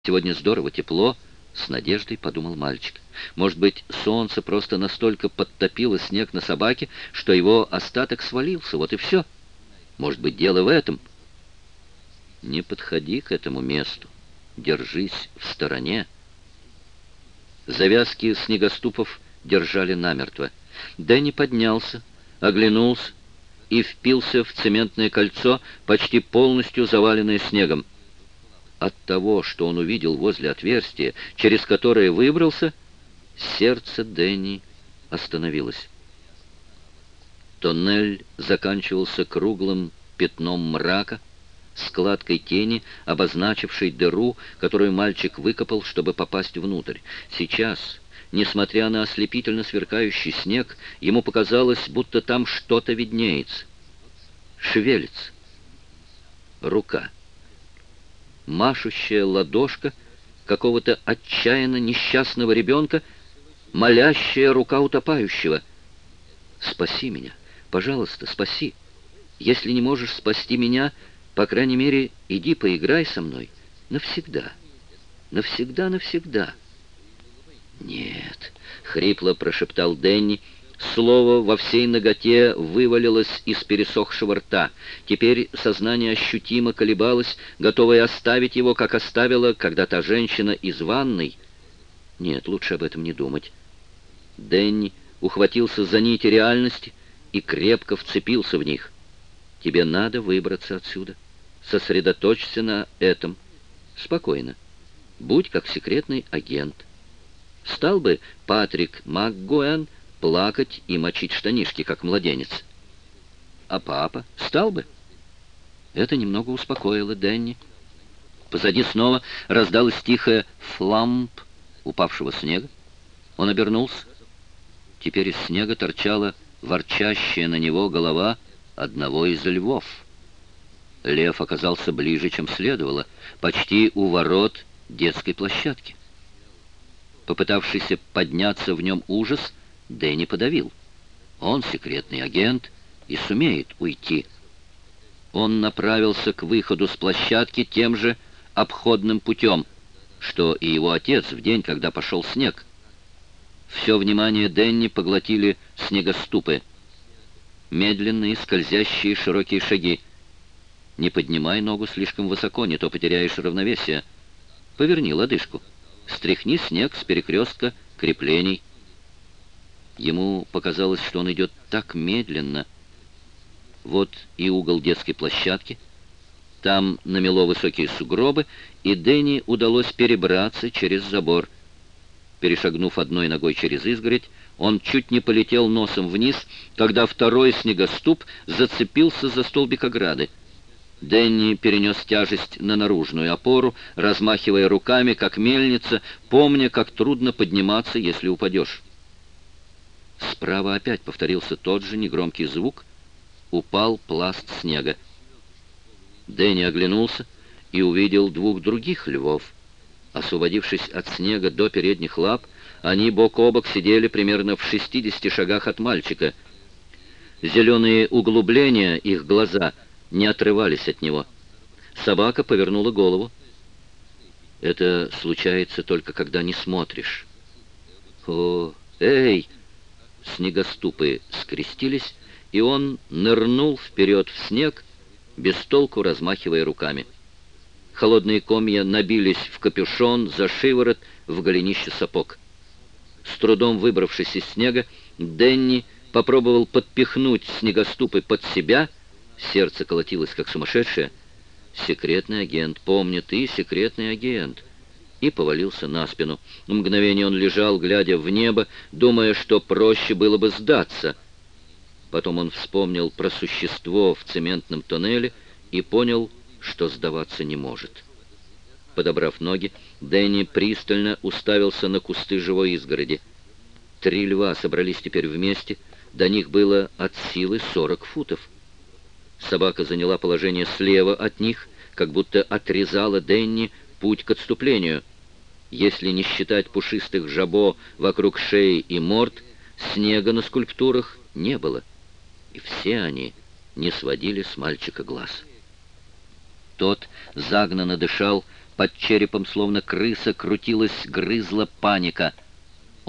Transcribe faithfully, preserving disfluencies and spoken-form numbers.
Сегодня здорово тепло, с надеждой подумал мальчик. Может быть, солнце просто настолько подтопило снег на собаке, что его остаток свалился, вот и все. Может быть, дело в этом. Не подходи к этому месту, держись в стороне. Завязки снегоступов держали намертво. Дэнни поднялся, оглянулся и впился в цементное кольцо, почти полностью заваленное снегом. От того, что он увидел возле отверстия, через которое выбрался, сердце Дэнни остановилось. Тоннель заканчивался круглым пятном мрака, складкой тени, обозначившей дыру, которую мальчик выкопал, чтобы попасть внутрь. Сейчас, несмотря на ослепительно сверкающий снег, ему показалось, будто там что-то виднеется. Шевелится. Рука. Машущая ладошка какого-то отчаянно несчастного ребенка, молящая рука утопающего. «Спаси меня! Пожалуйста, спаси! Если не можешь спасти меня, по крайней мере, иди поиграй со мной. Навсегда! Навсегда, навсегда!» «Нет!» — хрипло прошептал Дэнни. Слово во всей наготе вывалилось из пересохшего рта. Теперь сознание ощутимо колебалось, готовое оставить его, как оставила когда-то женщина из ванной. Нет, лучше об этом не думать. Дэнни ухватился за нити реальности и крепко вцепился в них. Тебе надо выбраться отсюда. Сосредоточься на этом. Спокойно. Будь как секретный агент. Стал бы Патрик МакГоэн плакать и мочить штанишки, как младенец. А папа стал бы? Это немного успокоило Дэнни. Позади снова раздалось тихое фламп упавшего снега. Он обернулся. Теперь из снега торчала ворчащая на него голова одного из львов. Лев оказался ближе, чем следовало, почти у ворот детской площадки. Попытавшийся подняться в нем ужас Дэнни подавил. Он секретный агент и сумеет уйти. Он направился к выходу с площадки тем же обходным путем, что и его отец в день, когда пошел снег. Все внимание Дэнни поглотили снегоступы. Медленные, скользящие, широкие шаги. Не поднимай ногу слишком высоко, не то потеряешь равновесие. Поверни лодыжку. Стряхни снег с перекрестка креплений. Ему показалось, что он идет так медленно. Вот и угол детской площадки. Там намело высокие сугробы, и Дэнни удалось перебраться через забор. Перешагнув одной ногой через изгородь, он чуть не полетел носом вниз, когда второй снегоступ зацепился за столбик ограды. Дэнни перенес тяжесть на наружную опору, размахивая руками, как мельница, помня, как трудно подниматься, если упадешь. Справа опять повторился тот же негромкий звук. Упал пласт снега. Дэнни оглянулся и увидел двух других львов. Освободившись от снега до передних лап, они бок о бок сидели примерно в шестидесяти шагах от мальчика. Зеленые углубления их глаза не отрывались от него. Собака повернула голову. Это случается только когда не смотришь. О, эй! Снегоступы скрестились, и он нырнул вперед в снег, без толку размахивая руками. Холодные комья набились в капюшон, за шиворот, в голенище сапог. С трудом выбравшись из снега, Дэнни попробовал подпихнуть снегоступы под себя. Сердце колотилось, как сумасшедшее. «Секретный агент, помни, ты секретный агент!» И повалился на спину. На мгновение он лежал, глядя в небо, думая, что проще было бы сдаться. Потом он вспомнил про существо в цементном тоннеле и понял, что сдаваться не может. Подобрав ноги, Дэнни пристально уставился на кусты живой изгороди. Три льва собрались теперь вместе, до них было от силы сорок футов. Собака заняла положение слева от них, как будто отрезала Дэнни путь к отступлению. Если не считать пушистых жабо вокруг шеи и морд, снега на скульптурах не было. И все они не сводили с мальчика глаз. Тот загнанно дышал, Под черепом, словно крыса, крутилась, грызла паника.